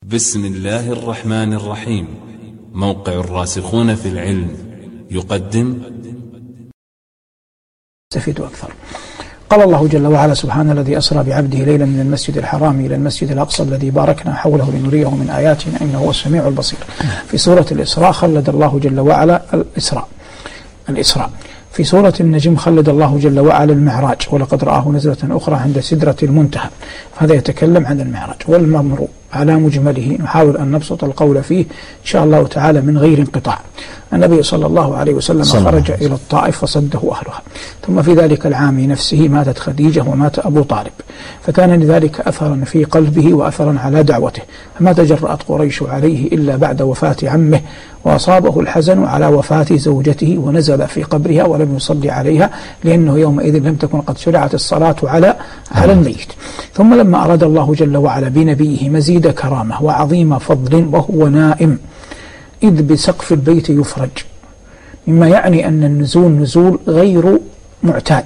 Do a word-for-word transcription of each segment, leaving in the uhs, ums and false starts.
بسم الله الرحمن الرحيم. موقع الراسخون في العلم يقدم تستفيد أكثر. قال الله جل وعلا: سبحان الذي أسرى بعبده ليلا من المسجد الحرام إلى المسجد الأقصى الذي باركنا حوله لنريه من آياتنا إنه هو السميع البصير. في سورة الإسراء خلد الله جل وعلا الإسراء الإسراء في سورة النجم خلد الله جل وعلا المعراج: ولقد رآه نزلة أخرى عند سدرة المنتهى. هذا يتكلم عن المعراج. والمأمر على مجمله نحاول أن نبسط القول فيه إن شاء الله تعالى من غير انقطاع. النبي صلى الله عليه وسلم خرج إلى الطائف فصده أهلها، ثم في ذلك العام نفسه ماتت خديجة ومات أبو طالب، فكان لذلك أثرا في قلبه وأثرا على دعوته، فما تجرأت قريش عليه إلا بعد وفاة عمه، وأصابه الحزن على وفاة زوجته ونزل في قبرها ولم يصلي عليها، لأنه يومئذ لم تكن قد شرعت الصلاة على على الميت. ثم لما أراد الله جل وعلا بنبيه مزيد كرامة وعظيم فضل وهو نائم إذ بسقف البيت يفرج، مما يعني أن النزول نزول غير معتاد،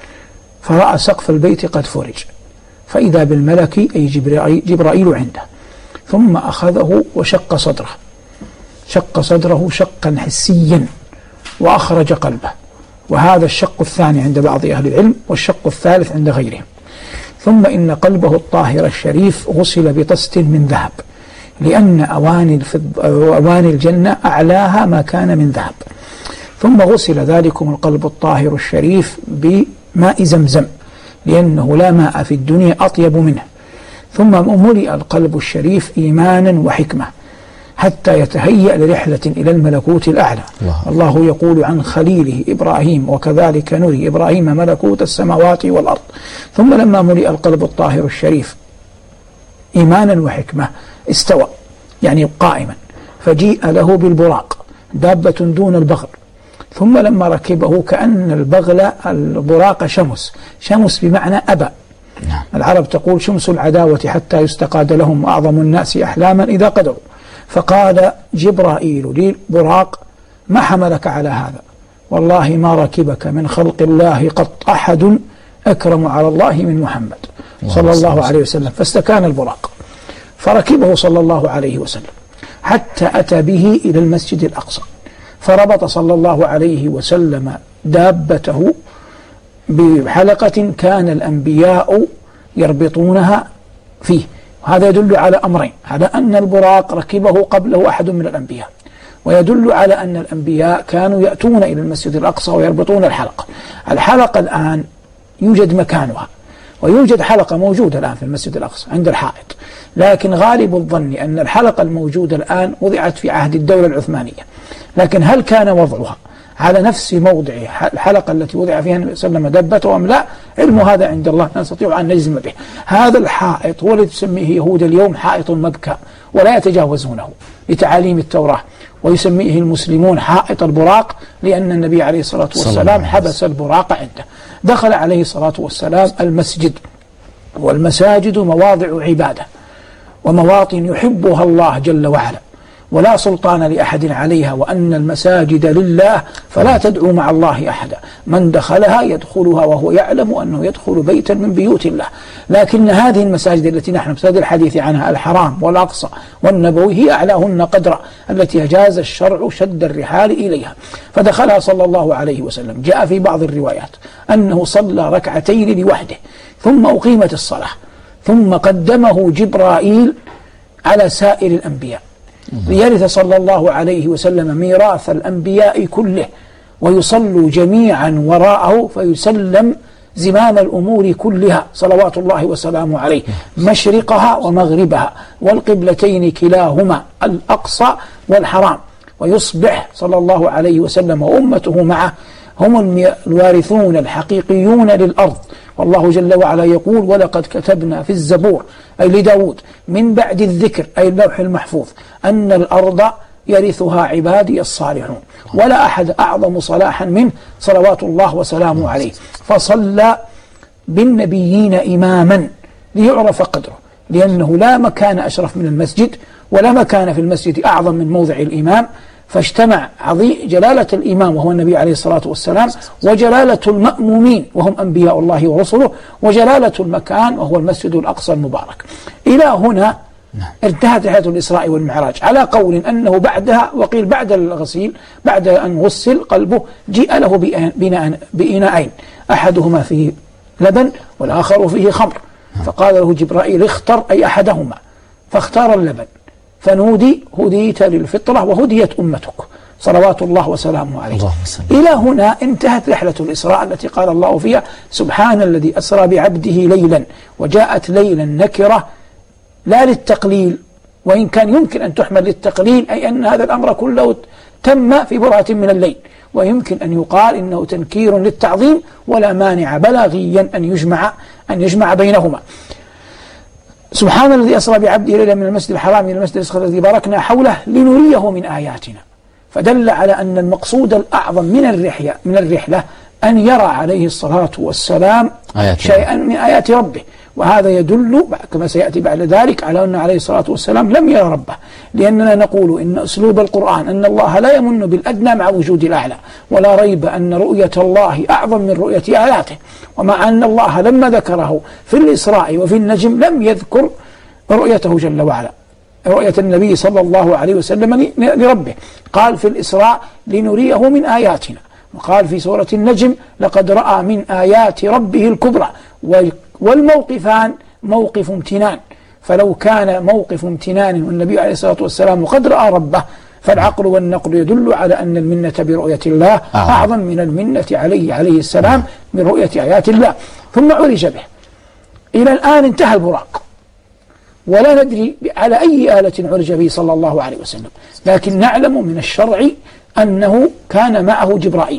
فرأى سقف البيت قد فرج، فإذا بالملك أي جبرائيل عنده، ثم أخذه وشق صدره شق صدره شقا حسيا وأخرج قلبه، وهذا الشق الثاني عند بعض أهل العلم، والشق الثالث عند غيرهم. ثم إن قلبه الطاهر الشريف غسل بطست من ذهب، لأن أواني, أواني الجنة أعلاها ما كان من ذهب. ثم غسل ذلكم القلب الطاهر الشريف بماء زمزم، لأنه لا ماء في الدنيا أطيب منه. ثم ملئ القلب الشريف إيمانا وحكمة حتى يتهيأ لرحلة إلى الملكوت الأعلى. الله, الله يقول عن خليله إبراهيم: وكذلك نري إبراهيم ملكوت السماوات والأرض. ثم لما ملئ القلب الطاهر الشريف إيمانا وحكمة استوى، يعني قائما، فجيء له بالبراق، دابة دون البغل. ثم لما ركبه كأن البغل البراق شمس شمس بمعنى أبى. العرب تقول: شمس العداوة حتى يستقاد لهم أعظم الناس أحلاما إذا قدروا. فقال جبرائيل للبراق: ما حملك على هذا؟ والله ما ركبك من خلق الله قط أحد أكرم على الله من محمد صلى الله عليه وسلم. فاستكان البراق فركبه صلى الله عليه وسلم حتى أتى به إلى المسجد الأقصى، فربط صلى الله عليه وسلم دابته بحلقة كان الأنبياء يربطونها فيه. وهذا يدل على أمرين: على أن البراق ركبه قبله أحد من الأنبياء، ويدل على أن الأنبياء كانوا يأتون إلى المسجد الأقصى ويربطون الحلقة. الحلقة الآن يوجد مكانها، ويوجد حلقة موجودة الآن في المسجد الأقصى عند الحائط، لكن غالب الظن أن الحلقة الموجودة الآن وضعت في عهد الدولة العثمانية. لكن هل كان وضعها على نفس موضع الحلقة التي وضع فيها النبي صلى الله عليه وسلم دبته أم لا؟ علم هذا عند الله، نستطيع أن نجزم به. هذا الحائط هو الذي تسميه يهود اليوم حائط مبكى، ولا يتجاوزونه لتعاليم التوراة، ويسميه المسلمون حائط البراق، لأن النبي عليه الصلاة والسلام حبس البراق عنده. دخل عليه الصلاة والسلام المسجد، والمساجد مواضع عبادة ومواطن يحبها الله جل وعلا، ولا سلطان لأحد عليها، وأن المساجد لله فلا تدعوا مع الله أحدا، من دخلها يدخلها وهو يعلم أنه يدخل بيتا من بيوت الله. لكن هذه المساجد التي نحن بصدد الحديث عنها، الحرام والأقصى والنبوي، هي أعلاهن قدرا، التي أجاز الشرع شد الرحال إليها، فدخلها صلى الله عليه وسلم. جاء في بعض الروايات أنه صلى ركعتين لوحده، ثم أقيمت الصلاة، ثم قدمه جبرائيل على سائر الأنبياء ليرث صلى الله عليه وسلم ميراث الأنبياء كله، ويصلوا جميعا وراءه، فيسلم زمام الأمور كلها صلوات الله وسلامه عليه، مشرقها ومغربها، والقبلتين كلاهما الأقصى والحرام، ويصبح صلى الله عليه وسلم وأمته معه هم الوارثون الحقيقيون للأرض. والله جل وعلا يقول: ولقد كتبنا في الزبور، أي لداود، من بعد الذكر، أي اللوح المحفوظ، أن الأرض يرثها عبادي الصالحون، ولا أحد أعظم صلاحا منه صلوات الله وسلامه عليه. فصلى بالنبيين إماما ليعرف قدره، لأنه لا مكان أشرف من المسجد، ولا مكان في المسجد أعظم من موضع الإمام، فاجتمع عظيم جلالة الإمام وهو النبي عليه الصلاة والسلام، وجلالة المأمومين وهم أنبياء الله ورسله، وجلالة المكان وهو المسجد الأقصى المبارك. إلى هنا انتهت رحلة الإسراء والمعراج على قول أنه بعدها، وقيل بعد الغسيل، بعد أن غسل قلبه جيء له بإناءين، أحدهما فيه لبن والآخر فيه خمر، فقال له جبرائيل اختر أي أحدهما، فاختار اللبن، فنودي هديت للفطرة وهديت أمتك صلوات الله وسلامه عليه. إلى هنا انتهت رحلة الإسراء التي قال الله فيها سبحان الذي أسرى بعبده ليلا، وجاءت ليلا نكرة لا للتقليل، وإن كان يمكن أن تحمل للتقليل، أي أن هذا الأمر كله تم في برهة من الليل، ويمكن أن يقال إنه تنكير للتعظيم ولا مانع بلاغيا أن يجمع أن يجمع بينهما. سبحان الذي أسرى بعبده ليلا من المسجد الحرام إلى المسجد الأقصى الذي باركنا حوله لنريه من آياتنا، فدل على أن المقصود الأعظم من الرحلة من الرحلة أن يرى عليه الصلاة والسلام شيئا من آيات ربه، وهذا يدل كما سيأتي بعد ذلك على أن عليه الصلاة والسلام لم يرى ربه، لأننا نقول إن أسلوب القرآن أن الله لا يمن بالأدنى مع وجود الأعلى، ولا ريب أن رؤية الله أعظم من رؤية آياته، ومع أن الله لما ذكره في الإسراء وفي النجم لم يذكر رؤيته جل وعلا، رؤية النبي صلى الله عليه وسلم لربه، قال في الإسراء لنريه من آياتنا، وقال في سورة النجم لقد رأى من آيات ربه الكبرى، والموقفان موقف امتنان، فلو كان موقف امتنان والنبي عليه الصلاة والسلام قد رأى ربه، فالعقل والنقل يدل على أن المنة برؤية الله أعظم من المنة عليه عليه السلام من رؤية آيات الله. ثم عرج به إلى الآن انتهى البراق، ولا ندري على أي آلة عرج به صلى الله عليه وسلم، لكن نعلم من الشرع أنه كان معه جبرائيل،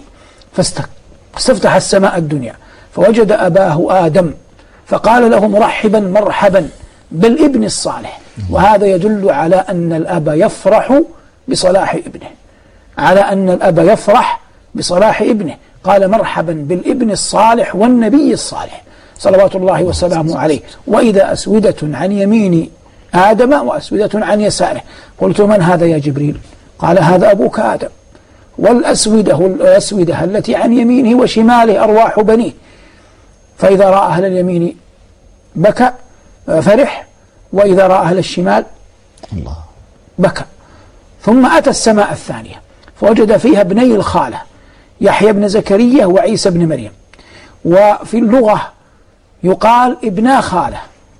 فاستفتح السماء الدنيا فوجد أباه آدم، فقال له مرحبا مرحبا بالابن الصالح، وهذا يدل على أن الأب يفرح بصلاح ابنه، على أن الأب يفرح بصلاح ابنه، قال مرحبا بالابن الصالح والنبي الصالح صلوات الله وسلامه عليه. وإذا أسودة عن يمين آدم وأسودة عن يساره، قلت من هذا يا جبريل؟ قال هذا أبوك آدم، والأسودة الأسودة التي عن يمينه وشماله أرواح بنيه، فإذا رأى أهل اليمين بكى فرح، وإذا رأى أهل الشمال الله بكى. ثم أتى السماء الثانية فوجد فيها ابني الخالة يحيى بن زكريا وعيسى بن مريم، وفي اللغة يقال ابنا خالة،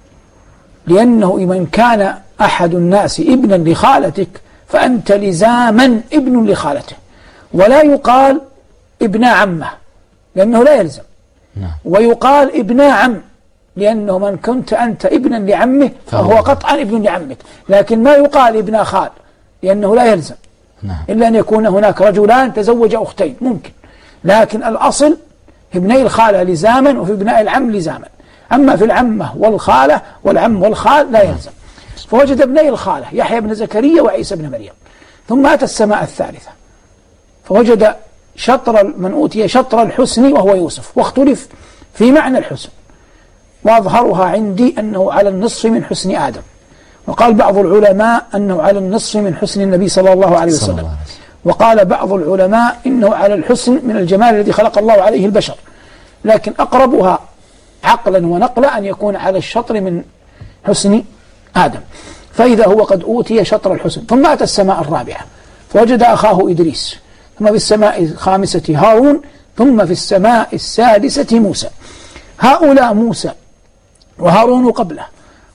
لأنه من كان أحد الناس ابنا لخالتك فأنت لزاما ابن لخالته، ولا يقال ابنا عمه لأنه لا يلزم، ويقال ابنا عم لأنه من كنت أنت ابنا لعمه فهو قطعا ابن لعمك، لكن ما يقال ابنا خال لأنه لا يلزم إلا أن يكون هناك رجلان تزوج أختين ممكن، لكن الأصل ابني الخالة لزاما وفي ابناء العم لزاما، أما في العمة والخالة والعم والخال لا يلزم. فوجد ابني الخالة يحيى بن زكريا وعيسى بن مريم. ثم أتى السماء الثالثة فوجد شطر من أوتي شطر الحسن وهو يوسف، واختلف في معنى الحسن، وأظهرها عندي أنه على النصف من حسن آدم، وقال بعض العلماء أنه على النصف من حسن النبي صلى الله عليه وسلم، وقال بعض العلماء إنه على الحسن من الجمال الذي خلق الله عليه البشر، لكن أقربها عقلا ونقلا أن يكون على الشطر من حسن آدم، فإذا هو قد أوتي شطر الحسن. ثم أتى السماء الرابعة فوجد أخاه إدريس، ثم في السماء الخامسة هارون، ثم في السماء السادسة موسى. هؤلاء موسى وهارون قبله،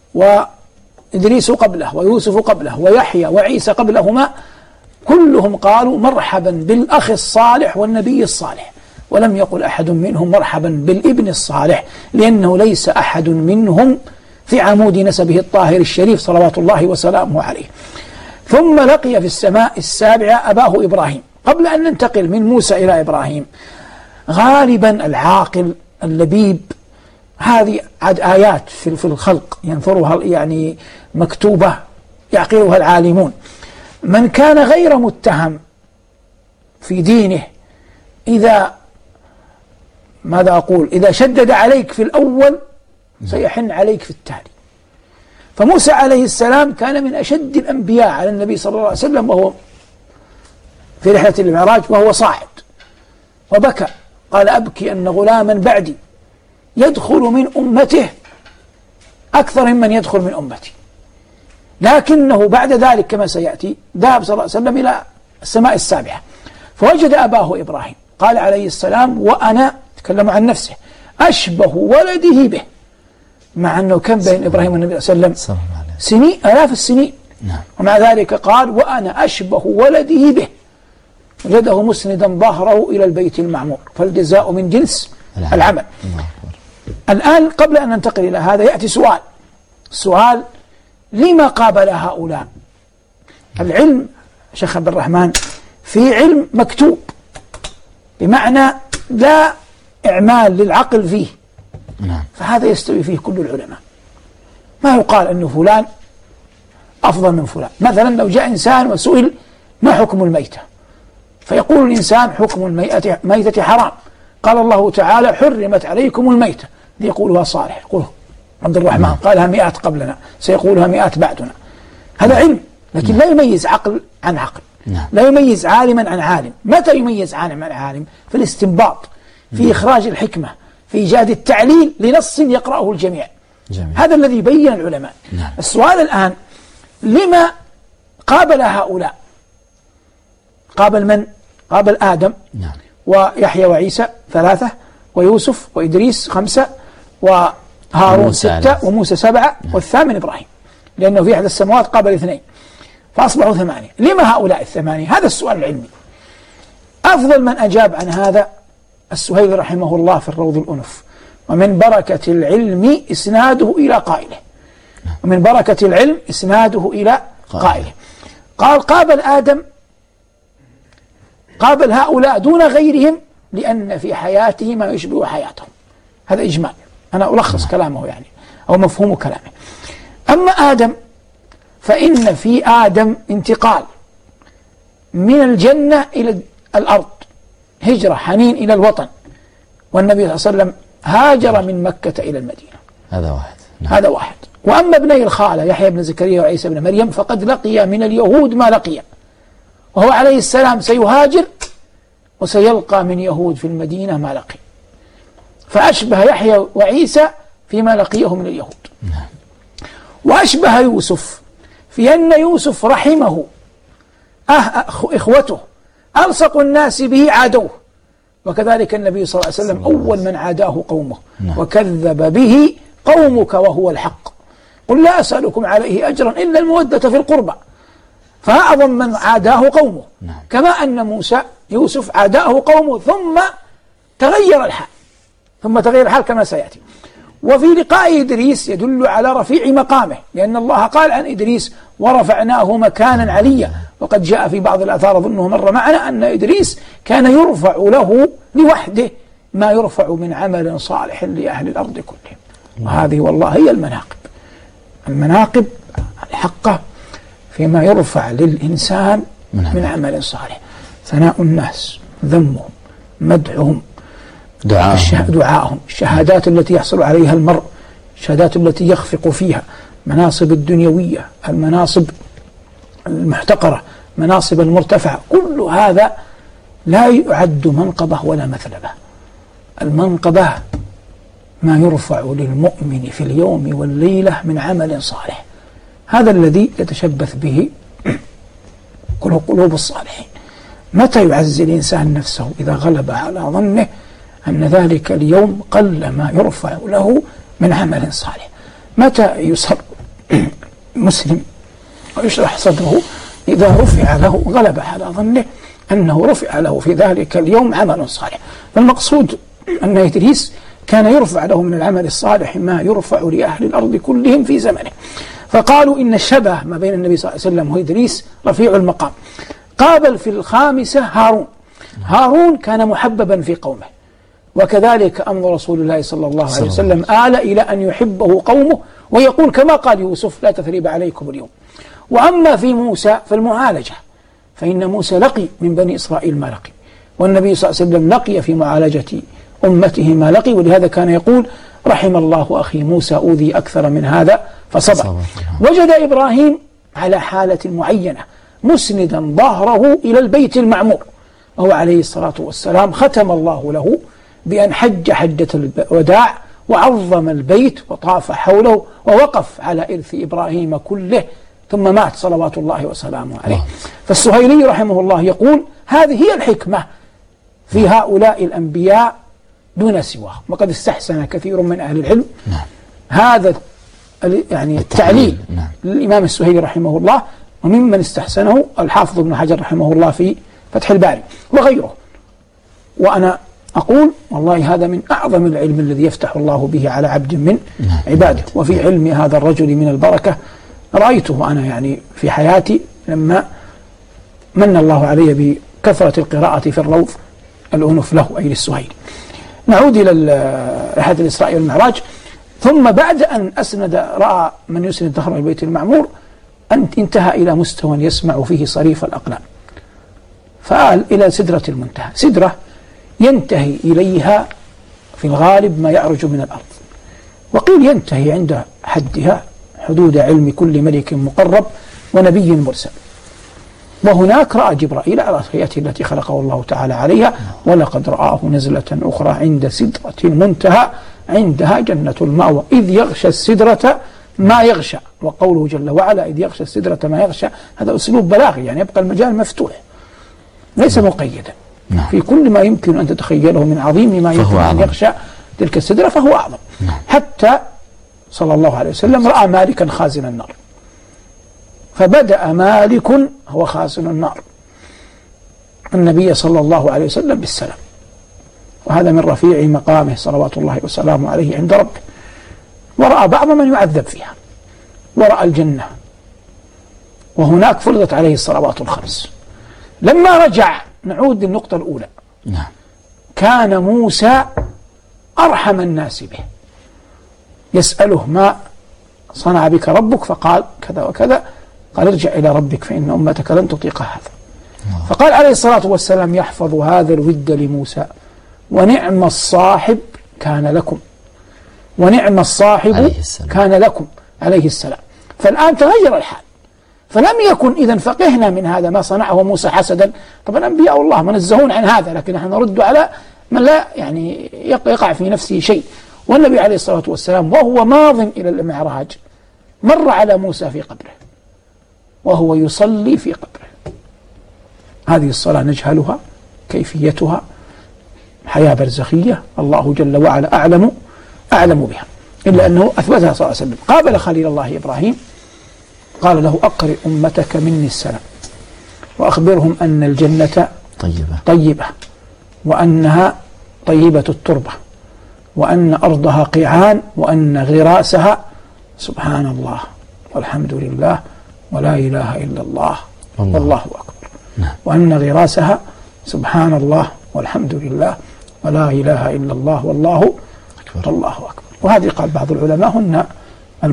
وإدريس قبله، ويوسف قبله، ويحيى وعيسى قبلهما، كلهم قالوا مرحبا بالأخ الصالح والنبي الصالح، ولم يقل أحد منهم مرحبا بالابن الصالح، لأنه ليس أحد منهم في عمود نسبه الطاهر الشريف صلوات الله وسلامه عليه. ثم لقي في السماء السابعة أباه إبراهيم. قبل أن ننتقل من موسى إلى إبراهيم، غالبا العاقل اللبيب هذه عد آيات في الخلق ينثرها يعني مكتوبة يعقلها العالمون. من كان غير متهم في دينه إذا ماذا أقول إذا شدد عليك في الأول سيحن عليك في التالي. فموسى عليه السلام كان من أشد الأنبياء على النبي صلى الله عليه وسلم وهو في رحلة المعراج وهو صاعد، وبكى قال أبكي أن غلاما بعدي يدخل من أمته أكثر ممن يدخل من أمتي. لكنه بعد ذلك كما سيأتي ذهب صلى الله عليه وسلم إلى السماء السابعة فوجد أباه إبراهيم، قال عليه السلام: وأنا، تكلم عن نفسه، أشبه ولده به، مع أنه كم بين إبراهيم والنبي صلى الله عليه وسلم سنين، آلاف السنين، نعم. ومع ذلك قال: وأنا أشبه ولده به. وجده مسندا ظهره إلى البيت المعمور، فالجزاء من جنس العمل, العمل. الآن قبل أن ننتقل إلى هذا يأتي سؤال سؤال لما قابل هؤلاء؟ العلم شيخ عبد الرحمن في علم مكتوب، بمعنى لا إعمال للعقل فيه، فهذا يستوي فيه كل العلماء. ما يقال أنه فلان أفضل من فلان. مثلا لو جاء إنسان وسئل: ما حكم الميتة؟ فيقول الإنسان: حكم الميتة حرام، قال الله تعالى: حرمت عليكم الميتة. يقولها صالح، يقوله عبد الرحمن، قالها مئات قبلنا، سيقولها مئات بعدنا. هذا علم، لكن لا يميز عقل عن عقل، لا يميز عالما عن عالم. متى يميز عالم عن عالم؟ في الاستنباط، في إخراج الحكمة، في إيجاد التعليل لنص يقرأه الجميع. جميل. هذا الذي بين العلماء. نعم. السؤال الآن: لما قابل هؤلاء؟ قابل من؟ قابل آدم، نعم. ويحيى وعيسى ثلاثة، ويوسف وإدريس خمسة، وهارون ستة، وموسى سبعة، نعم. والثامن إبراهيم، لأنه في أحد السماوات قابل اثنين، فأصبحوا ثمانية. لما هؤلاء الثمانية؟ هذا السؤال العلمي. أفضل من أجاب عن هذا السهيلي رحمه الله في الروض الأنف: ومن بركة العلم إسناده إلى قائله. ومن بركة العلم إسناده إلى قائله. قال: قابل آدم، قابل هؤلاء دون غيرهم، لأن في حياته ما يشبه حياتهم. هذا إجمال، أنا ألخص كلامه يعني، أو مفهوم كلامه. أما آدم فإن في آدم انتقال من الجنة إلى الأرض، هجرة، حنين إلى الوطن، والنبي صلى الله عليه وسلم هاجر من مكة إلى المدينة. هذا واحد. نعم. هذا واحد. وأما ابني الخالة يحيى بن زكريا وعيسى بن مريم فقد لقي من اليهود ما لقي، وهو عليه السلام سيهاجر وسيلقى من يهود في المدينة ما لقي، فأشبه يحيى وعيسى فيما لقيه من اليهود. نعم. وأشبه يوسف في أن يوسف رحمه أه إخوته ألصق الناس به عادوه، وكذلك النبي صلى الله عليه وسلم أول من عاداه قومه. نعم. وكذب به قومك وهو الحق، قل لا أسألكم عليه أجرا إلا المودة في القربى، فأعظم من عاداه قومه. نعم. كما أن موسى يوسف عاداه قومه ثم تغير الحال، ثم تغير الحال كما سيأتي. وفي لقاء إدريس يدل على رفيع مقامه، لأن الله قال عن إدريس: ورفعناه مكانا عليا. وقد جاء في بعض الآثار أظنه مر معنا أن إدريس كان يرفع له لوحده ما يرفع من عمل صالح لأهل الأرض كلهم. وهذه والله هي المناقب، المناقب الحقة فيما يرفع للإنسان من عمل صالح: ثناء الناس، ذمهم، مدحهم، دعاهم، دعاهم، الشهادات التي يحصل عليها المرء، الشهادات التي يخفق فيها، مناصب الدنيوية، المناصب المحتقرة، مناصب المرتفعة، كل هذا لا يعد منقبة ولا مثلبة. المنقبة ما يرفع للمؤمن في اليوم والليلة من عمل صالح، هذا الذي يتشبث به كل قلوب الصالحين. متى يعزي الإنسان نفسه؟ إذا غلب على ظنه أن ذلك اليوم قل ما يرفع له من عمل صالح. متى يسر مسلم ويشرح صدره؟ إذا رفع له، غلب على ظنه أنه رفع له في ذلك اليوم عمل صالح. فالمقصود أن إدريس كان يرفع له من العمل الصالح ما يرفع لأهل الأرض كلهم في زمنه. فقالوا إن الشبه ما بين النبي صلى الله عليه وسلم وإدريس رفيع المقام. قابل في الخامسة هارون. هارون كان محببا في قومه، وكذلك أمر رسول الله صلى الله عليه وسلم آل إلى أن يحبه قومه، ويقول كما قال يوسف: لا تثريب عليكم اليوم. وأما في موسى فالمعالجة، فإن موسى لقي من بني إسرائيل ما لقي، والنبي صلى الله عليه وسلم لقي في معالجة أمته ما لقي، ولهذا كان يقول: رحم الله أخي موسى أوذي أكثر من هذا فصبر. وجد إبراهيم على حالة معينة مسندا ظهره إلى البيت المعمور، وهو عليه الصلاة والسلام ختم الله له بأن حج حجة الوداع وعظم البيت وطاف حوله ووقف على إرث إبراهيم كله ثم مات صلوات الله وسلامه عليه. فالسهيلي رحمه الله يقول هذه هي الحكمة في هؤلاء الأنبياء دون سواه. وقد استحسن كثير من أهل العلم نعم. هذا يعني التعليل نعم. للإمام السهيلي رحمه الله، وممن استحسنه الحافظ ابن حجر رحمه الله في فتح الباري وغيره. وأنا أقول والله هذا من أعظم العلم الذي يفتح الله به على عبد من نعم. عباده. وفي علم هذا الرجل من البركة رأيته أنا يعني في حياتي لما من الله علي بكثرة القراءة في الروض الأنف له أي للسهيلي. نعود إلى رحلة الإسراء والمعراج. ثم بعد أن أسند رأى من يسند ظهر البيت المعمور أن انتهى إلى مستوى يسمع فيه صريف الأقلام، فآل إلى سدرة المنتهى، سدرة ينتهي إليها في الغالب ما يعرج من الأرض، وقيل ينتهي عند حدها حدود علم كل ملك مقرب ونبي مرسل. وهناك رأى جبرائيل على صفيته التي خلقه الله تعالى عليها، ولقد رآه نزلة أخرى عند سدرة المنتهى عندها جنة المأوى إذ يغشى السدرة ما يغشى. وقوله جل وعلا إذ يغشى السدرة ما يغشى هذا أسلوب بلاغي، يعني يبقى المجال مفتوح ليس مقيدا في كل ما يمكن أن تتخيله من عظيم ما يمكن أن يغشى تلك السدرة فهو أعظم. حتى صلى الله عليه وسلم رأى مالكا خازن النار، فبدأ مالك هو خازن النار النبي صلى الله عليه وسلم بالسلام، وهذا من رفيع مقامه صلوات الله وسلامه عليه عند ربه. ورأى بعض من يعذب فيها، ورأى الجنة، وهناك فرضت عليه الصلوات الخمس. لما رجع نعود للنقطة الأولى نعم. كان موسى أرحم الناس به، يسأله ما صنع بك ربك، فقال كذا وكذا، قال ارجع إلى ربك فإن أمتك لن تطيق هذا. فقال عليه الصلاة والسلام يحفظ هذا الود لموسى ونعم الصاحب كان لكم، ونعم الصاحب كان لكم عليه السلام. فالآن تغير الحال، فلم يكن إذن فقهنا من هذا ما صنعه موسى حسدا. طبعا أنبياء الله منزهون عن هذا، لكن نحن نرد على من لا يعني يقع في نفسه شيء. والنبي عليه الصلاة والسلام وهو ماض إلى المعراج مر على موسى في قبره وهو يصلي في قبره. هذه الصلاة نجهلها كيفيتها، حياة برزخية الله جل وعلا أعلم أعلم بها، إلا أنه أثبتها صلى الله عليه وسلم. قابل خليل الله إبراهيم قال له أقرئ أمتك مني السلام وأخبرهم أن الجنة طيبة, طيبة وأنها طيبة التربة وأن أرضها قيعان وأن غراسها سبحان الله والحمد لله ولا إله إلا الله والله أكبر. نعم. وأن غراسها سبحان الله والحمد لله ولا إله إلا الله والله أكبر. الله أكبر. وهذه قال بعض العلماء هن